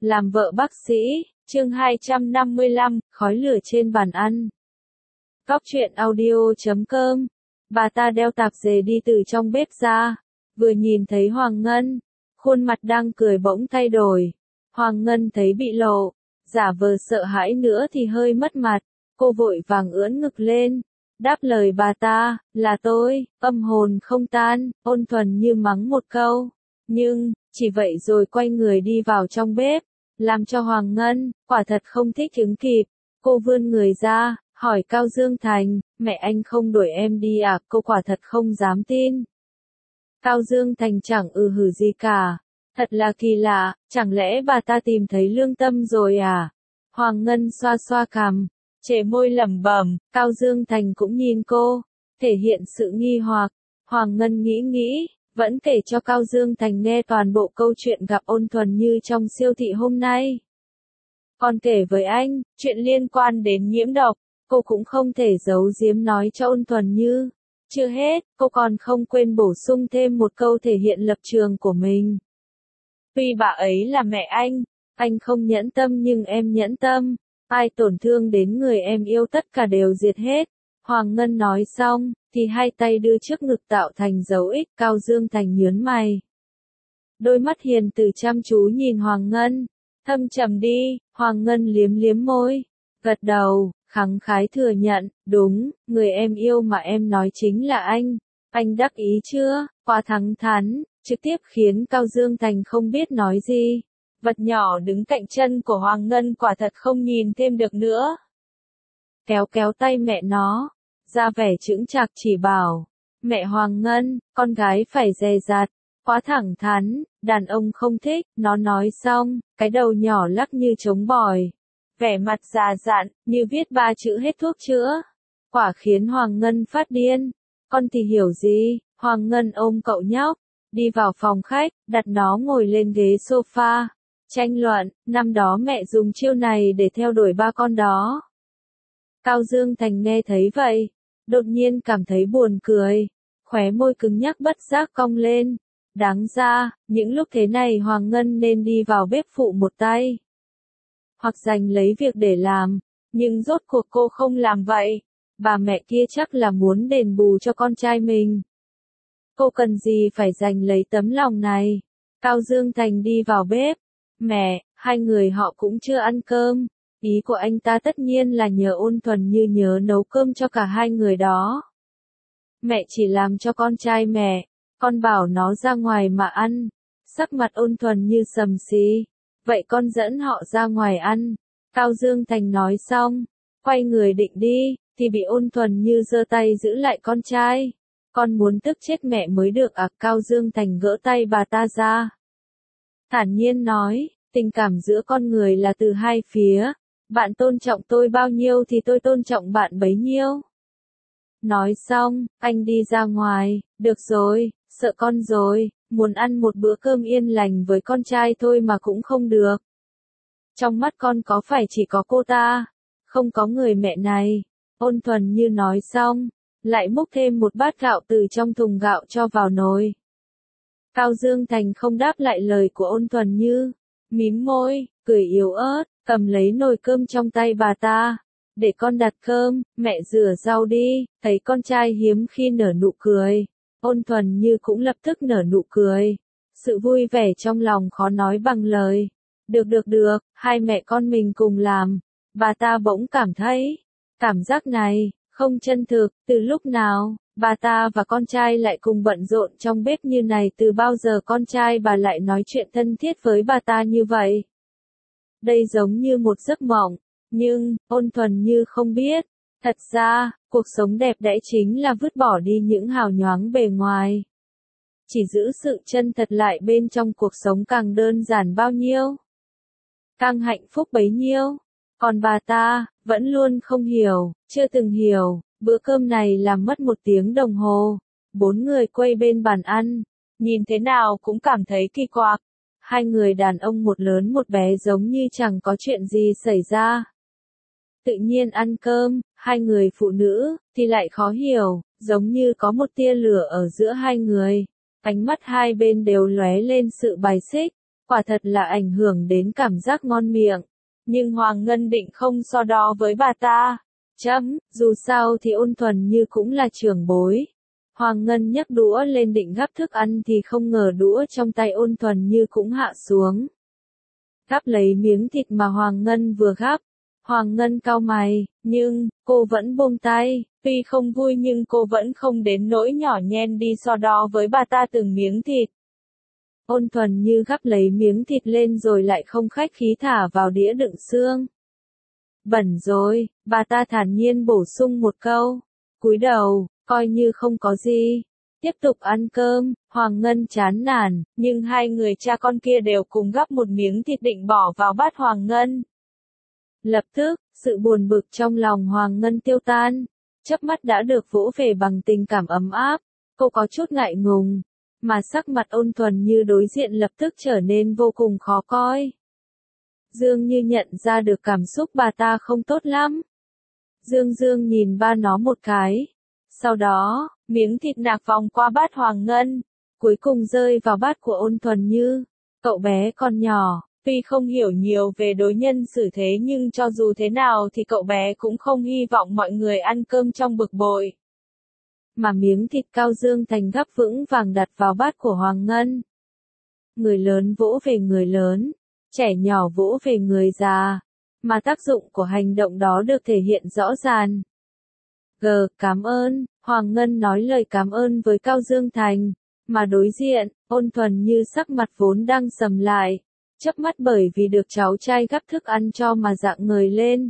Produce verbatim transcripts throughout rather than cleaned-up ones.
Làm vợ bác sĩ, chương hai trăm năm mươi lăm, khói lửa trên bàn ăn. Góc truyện audio chấm com. Bà ta đeo tạp dề đi từ trong bếp ra, vừa nhìn thấy Hoàng Ngân, khuôn mặt đang cười bỗng thay đổi. Hoàng Ngân thấy bị lộ, giả vờ sợ hãi nữa thì hơi mất mặt, cô vội vàng ưỡn ngực lên, đáp lời bà ta, là tôi, âm hồn không tan, ôn thuần như mắng một câu, nhưng, chỉ vậy rồi quay người đi vào trong bếp, làm cho Hoàng Ngân, quả thật không thích ứng kịp, cô vươn người ra, hỏi Cao Dương Thành, mẹ anh không đuổi em đi à, cô quả thật không dám tin. Cao Dương Thành chẳng ừ hử gì cả, thật là kỳ lạ, chẳng lẽ bà ta tìm thấy lương tâm rồi à? Hoàng Ngân xoa xoa cằm, trề môi lẩm bẩm, Cao Dương Thành cũng nhìn cô, thể hiện sự nghi hoặc. Hoàng Ngân nghĩ nghĩ, vẫn kể cho Cao Dương Thành nghe toàn bộ câu chuyện gặp ôn thuần như trong siêu thị hôm nay. Còn kể với anh, chuyện liên quan đến nhiễm độc, cô cũng không thể giấu giếm nói cho ôn thuần như. Chưa hết, cô còn không quên bổ sung thêm một câu thể hiện lập trường của mình. Tuy bà ấy là mẹ anh, anh không nhẫn tâm nhưng em nhẫn tâm, ai tổn thương đến người em yêu tất cả đều diệt hết. Hoàng Ngân nói xong, thì hai tay đưa trước ngực tạo thành dấu X. Cao Dương Thành nhớn mày. Đôi mắt hiền từ chăm chú nhìn Hoàng Ngân, thâm trầm đi. Hoàng Ngân liếm liếm môi, gật đầu, khẳng khái thừa nhận, đúng, người em yêu mà em nói chính là anh. Anh đắc ý chưa? Quá thẳng thắn, trực tiếp khiến Cao Dương Thành không biết nói gì. Vật nhỏ đứng cạnh chân của Hoàng Ngân quả thật không nhìn thêm được nữa. Kéo kéo tay mẹ nó, ra vẻ chững chạc chỉ bảo, mẹ Hoàng Ngân, con gái phải dè dặt, quá thẳng thắn, đàn ông không thích. Nó nói xong, cái đầu nhỏ lắc như trống bòi, vẻ mặt già dặn, như viết ba chữ hết thuốc chữa. Quả khiến Hoàng Ngân phát điên. Con thì hiểu gì? Hoàng Ngân ôm cậu nhóc, đi vào phòng khách, đặt nó ngồi lên ghế sofa. Tranh luận, năm đó mẹ dùng chiêu này để theo đuổi ba con đó. Cao Dương Thành nghe thấy vậy, đột nhiên cảm thấy buồn cười, khóe môi cứng nhắc bất giác cong lên. Đáng ra, những lúc thế này Hoàng Ngân nên đi vào bếp phụ một tay, hoặc giành lấy việc để làm, nhưng rốt cuộc cô không làm vậy. Bà mẹ kia chắc là muốn đền bù cho con trai mình. Cô cần gì phải giành lấy tấm lòng này? Cao Dương Thành đi vào bếp. Mẹ, hai người họ cũng chưa ăn cơm. Ý của anh ta tất nhiên là nhờ ôn thuần như nhớ nấu cơm cho cả hai người đó. Mẹ chỉ làm cho con trai mẹ, con bảo nó ra ngoài mà ăn. Sắc mặt ôn thuần như sầm xí. Vậy con dẫn họ ra ngoài ăn. Cao Dương Thành nói xong, quay người định đi, thì bị ôn thuần như giơ tay giữ lại con trai. Con muốn tức chết mẹ mới được à? Cao Dương Thành gỡ tay bà ta ra, thản nhiên nói, tình cảm giữa con người là từ hai phía, bạn tôn trọng tôi bao nhiêu thì tôi tôn trọng bạn bấy nhiêu. Nói xong, anh đi ra ngoài, được rồi, sợ con rồi, muốn ăn một bữa cơm yên lành với con trai thôi mà cũng không được. Trong mắt con có phải chỉ có cô ta, không có người mẹ này. Ôn thuần như nói xong, lại múc thêm một bát gạo từ trong thùng gạo cho vào nồi. Cao Dương Thành không đáp lại lời của ôn thuần như, mím môi, cười yếu ớt, cầm lấy nồi cơm trong tay bà ta. Để con đặt cơm, mẹ rửa rau đi. Thấy con trai hiếm khi nở nụ cười, ôn thuần như cũng lập tức nở nụ cười. Sự vui vẻ trong lòng khó nói bằng lời. Được được được, hai mẹ con mình cùng làm. Bà ta bỗng cảm thấy, cảm giác này, không chân thực. Từ lúc nào, bà ta và con trai lại cùng bận rộn trong bếp như này? Từ bao giờ con trai bà lại nói chuyện thân thiết với bà ta như vậy? Đây giống như một giấc mộng, nhưng, ôn thuần như không biết. Thật ra, cuộc sống đẹp đẽ chính là vứt bỏ đi những hào nhoáng bề ngoài. Chỉ giữ sự chân thật lại bên trong cuộc sống càng đơn giản bao nhiêu, càng hạnh phúc bấy nhiêu. Còn bà ta, vẫn luôn không hiểu, chưa từng hiểu. Bữa cơm này làm mất một tiếng đồng hồ. Bốn người quay bên bàn ăn, nhìn thế nào cũng cảm thấy kỳ quặc. Hai người đàn ông một lớn một bé giống như chẳng có chuyện gì xảy ra. Tự nhiên ăn cơm, hai người phụ nữ, thì lại khó hiểu, giống như có một tia lửa ở giữa hai người. Ánh mắt hai bên đều lóe lên sự bài xích. quả thật là ảnh hưởng đến cảm giác ngon miệng. Nhưng Hoàng Ngân định không so đo với bà ta. Chấm, dù sao thì Ôn Thuần Như cũng là trưởng bối. Hoàng Ngân nhấc đũa lên định gắp thức ăn thì không ngờ đũa trong tay Ôn Thuần Như cũng hạ xuống. Gắp lấy miếng thịt mà Hoàng Ngân vừa gắp. Hoàng Ngân cau mày, nhưng, cô vẫn buông tay, tuy không vui nhưng cô vẫn không đến nỗi nhỏ nhen đi so đo với bà ta từng miếng thịt. Ôn Thuần Như gắp lấy miếng thịt lên rồi lại không khách khí thả vào đĩa đựng xương. Bẩn rồi, bà ta thản nhiên bổ sung một câu, cúi đầu, coi như không có gì. Tiếp tục ăn cơm, Hoàng Ngân chán nản, nhưng hai người cha con kia đều cùng gắp một miếng thịt định bỏ vào bát Hoàng Ngân. Lập tức, sự buồn bực trong lòng Hoàng Ngân tiêu tan, chớp mắt đã được vỗ về bằng tình cảm ấm áp, cô có chút ngại ngùng, mà sắc mặt Ôn Thuần Như đối diện lập tức trở nên vô cùng khó coi. Dương Như nhận ra được cảm xúc bà ta không tốt lắm. Dương Dương nhìn ba nó một cái. Sau đó, miếng thịt nạc vòng qua bát Hoàng Ngân, cuối cùng rơi vào bát của Ôn Thuần Như. Cậu bé còn nhỏ, tuy không hiểu nhiều về đối nhân xử thế nhưng cho dù thế nào thì cậu bé cũng không hy vọng mọi người ăn cơm trong bực bội. Mà miếng thịt Cao Dương Thành gắp vững vàng đặt vào bát của Hoàng Ngân. Người lớn vỗ về người lớn, trẻ nhỏ vỗ về người già, mà tác dụng của hành động đó được thể hiện rõ ràng. G, cảm ơn, Hoàng Ngân nói lời cảm ơn với Cao Dương Thành, mà đối diện, Ôn Thuần Như sắc mặt vốn đang sầm lại, chớp mắt bởi vì được cháu trai gắp thức ăn cho mà dạng người lên.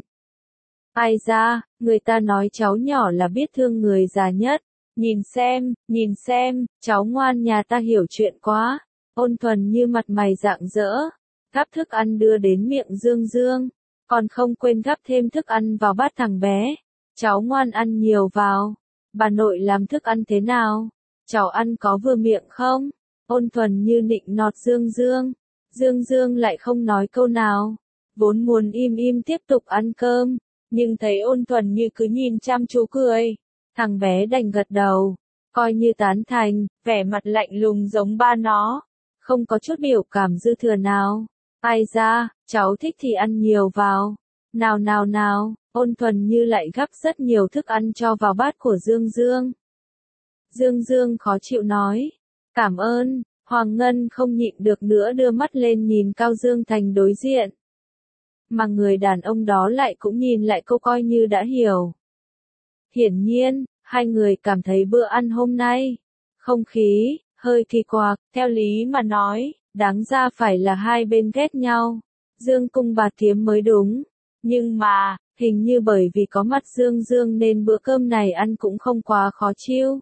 Ai ra, người ta nói cháu nhỏ là biết thương người già nhất, nhìn xem, nhìn xem, cháu ngoan nhà ta hiểu chuyện quá. Ôn Thuần Như mặt mày rạng rỡ, gắp thức ăn đưa đến miệng Dương Dương, còn không quên gắp thêm thức ăn vào bát thằng bé. Cháu ngoan ăn nhiều vào. Bà nội làm thức ăn thế nào? Cháu ăn có vừa miệng không? Ôn Thuần Như nịnh nọt Dương Dương. Dương Dương lại không nói câu nào. Vốn muốn im im tiếp tục ăn cơm, nhưng thấy Ôn Thuần Như cứ nhìn chăm chú cười. Thằng bé đành gật đầu, coi như tán thành, vẻ mặt lạnh lùng giống ba nó. Không có chút biểu cảm dư thừa nào. Ai ra, cháu thích thì ăn nhiều vào. Nào nào nào, Ôn Thuần Như lại gắp rất nhiều thức ăn cho vào bát của Dương Dương. Dương Dương khó chịu nói, cảm ơn, Hoàng Ngân không nhịn được nữa đưa mắt lên nhìn Cao Dương Thành đối diện. Mà người đàn ông đó lại cũng nhìn lại cô coi như đã hiểu. Hiển nhiên, hai người cảm thấy bữa ăn hôm nay, không khí, hơi kỳ quặc, theo lý mà nói, đáng ra phải là hai bên ghét nhau. Dương cung bạt kiếm mới đúng. Nhưng mà, hình như bởi vì có mặt Dương Dương nên bữa cơm này ăn cũng không quá khó chịu.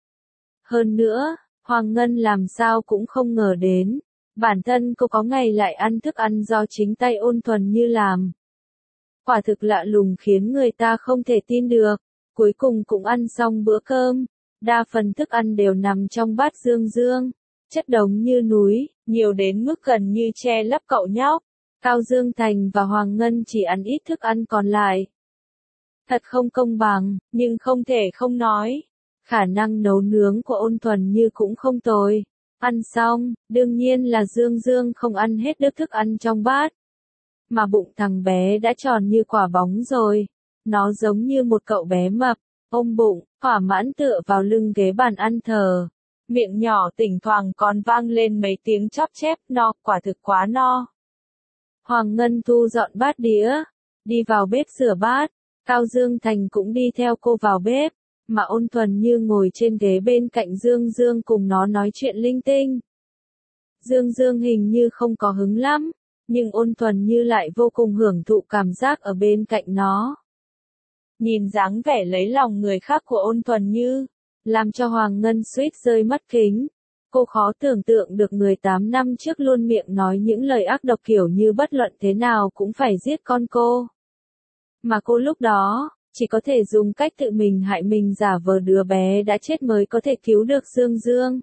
Hơn nữa, Hoàng Ngân làm sao cũng không ngờ đến, bản thân cô có ngày lại ăn thức ăn do chính tay Ôn Thuần Như làm. Quả thực lạ lùng khiến người ta không thể tin được, cuối cùng cũng ăn xong bữa cơm, đa phần thức ăn đều nằm trong bát Dương Dương, chất đống như núi, nhiều đến mức gần như che lấp cậu nhóc. Cao Dương Thành và Hoàng Ngân chỉ ăn ít thức ăn còn lại. Thật không công bằng, nhưng không thể không nói. Khả năng nấu nướng của Ôn Thuần Như cũng không tồi. Ăn xong, đương nhiên là Dương Dương không ăn hết được thức ăn trong bát. Mà bụng thằng bé đã tròn như quả bóng rồi. Nó giống như một cậu bé mập, ôm bụng, thỏa mãn tựa vào lưng ghế bàn ăn thờ. Miệng nhỏ thỉnh thoảng còn vang lên mấy tiếng chóp chép, no, quả thực quá no. Hoàng Ngân thu dọn bát đĩa, đi vào bếp rửa bát, Cao Dương Thành cũng đi theo cô vào bếp, mà Ôn Thuần Như ngồi trên ghế bên cạnh Dương Dương cùng nó nói chuyện linh tinh. Dương Dương hình như không có hứng lắm, nhưng Ôn Thuần Như lại vô cùng hưởng thụ cảm giác ở bên cạnh nó. Nhìn dáng vẻ lấy lòng người khác của Ôn Thuần Như, làm cho Hoàng Ngân suýt rơi mất kính. Cô khó tưởng tượng được người tám năm trước luôn miệng nói những lời ác độc kiểu như bất luận thế nào cũng phải giết con cô. Mà cô lúc đó, chỉ có thể dùng cách tự mình hại mình giả vờ đứa bé đã chết mới có thể cứu được Dương Dương.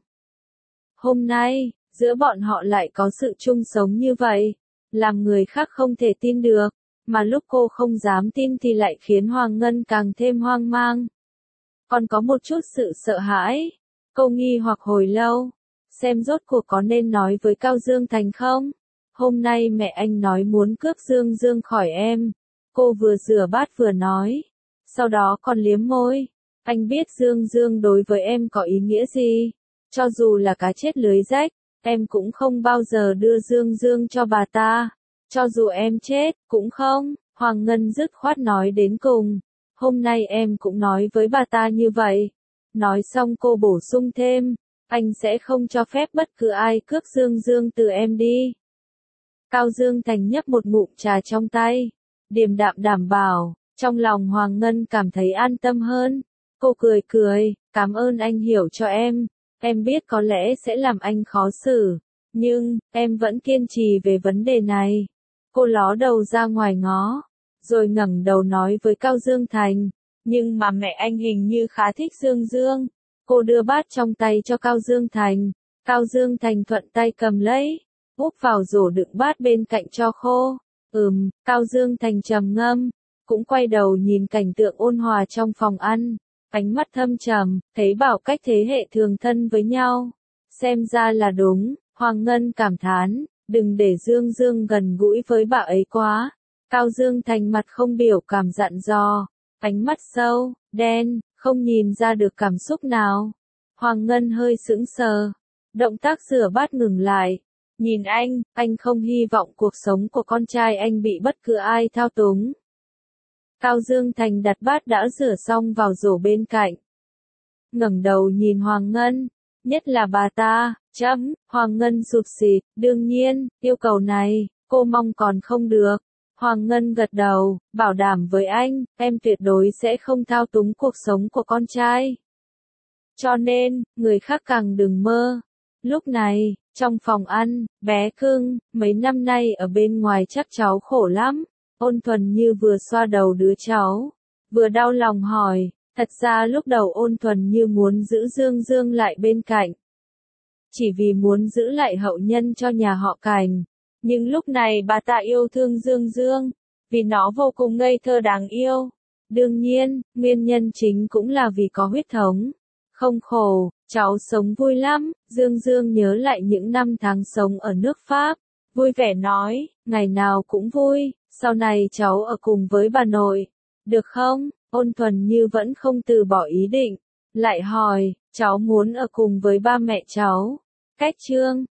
Hôm nay, giữa bọn họ lại có sự chung sống như vậy, làm người khác không thể tin được, mà lúc cô không dám tin thì lại khiến Hoàng Ngân càng thêm hoang mang. Còn có một chút sự sợ hãi, cô nghi hoặc hồi lâu. Xem rốt cuộc có nên nói với Cao Dương Thành không? hôm nay mẹ anh nói muốn cướp Dương Dương khỏi em. Cô vừa rửa bát vừa nói, sau đó còn liếm môi. Anh biết Dương Dương đối với em có ý nghĩa gì, cho dù là cá chết lưới rách, em cũng không bao giờ đưa Dương Dương cho bà ta, cho dù em chết, cũng không. Hoàng Ngân dứt khoát nói đến cùng, hôm nay em cũng nói với bà ta như vậy. Nói xong cô bổ sung thêm, anh sẽ không cho phép bất cứ ai cướp Dương Dương từ em đi. Cao Dương Thành nhấp một ngụm trà trong tay, điềm đạm đảm bảo, trong lòng Hoàng Ngân cảm thấy an tâm hơn. Cô cười cười, cảm ơn anh hiểu cho em, em biết có lẽ sẽ làm anh khó xử, nhưng, em vẫn kiên trì về vấn đề này. Cô ló đầu ra ngoài ngó, rồi ngẩng đầu nói với Cao Dương Thành, nhưng mà mẹ anh hình như khá thích Dương Dương. Cô đưa bát trong tay cho Cao Dương Thành, Cao Dương Thành thuận tay cầm lấy, úp vào rổ đựng bát bên cạnh cho khô. Ừm, Cao Dương Thành trầm ngâm, cũng quay đầu nhìn cảnh tượng ôn hòa trong phòng ăn, ánh mắt thâm trầm, thấy bảo cách thế hệ thường thân với nhau. Xem ra là đúng, Hoàng Ngân cảm thán, đừng để Dương Dương gần gũi với bà ấy quá. Cao Dương Thành mặt không biểu cảm dặn dò, ánh mắt sâu, đen, không nhìn ra được cảm xúc nào. Hoàng Ngân hơi sững sờ, động tác rửa bát ngừng lại. Nhìn anh, anh không hy vọng cuộc sống của con trai anh bị bất cứ ai thao túng. Cao Dương Thành đặt bát đã rửa xong vào rổ bên cạnh. Ngẩng đầu nhìn Hoàng Ngân, nhất là bà ta, chấm, Hoàng Ngân sụp xịt, đương nhiên, yêu cầu này, cô mong còn không được. Hoàng Ngân gật đầu, bảo đảm với anh, em tuyệt đối sẽ không thao túng cuộc sống của con trai. Cho nên, người khác càng đừng mơ. Lúc này, trong phòng ăn, bé cưng, mấy năm nay ở bên ngoài chắc cháu khổ lắm. Ôn Thuần Như vừa xoa đầu đứa cháu, vừa đau lòng hỏi, thật ra lúc đầu Ôn Thuần Như muốn giữ Dương Dương lại bên cạnh. Chỉ vì muốn giữ lại hậu nhân cho nhà họ Cảnh. Nhưng lúc này bà ta yêu thương Dương Dương, vì nó vô cùng ngây thơ đáng yêu. Đương nhiên, nguyên nhân chính cũng là vì có huyết thống. Không khổ, cháu sống vui lắm. Dương Dương nhớ lại những năm tháng sống ở nước Pháp, vui vẻ nói, ngày nào cũng vui, sau này cháu ở cùng với bà nội, được không? Ôn Thuần Như vẫn không từ bỏ ý định, lại hỏi, cháu muốn ở cùng với ba mẹ cháu. Cách chương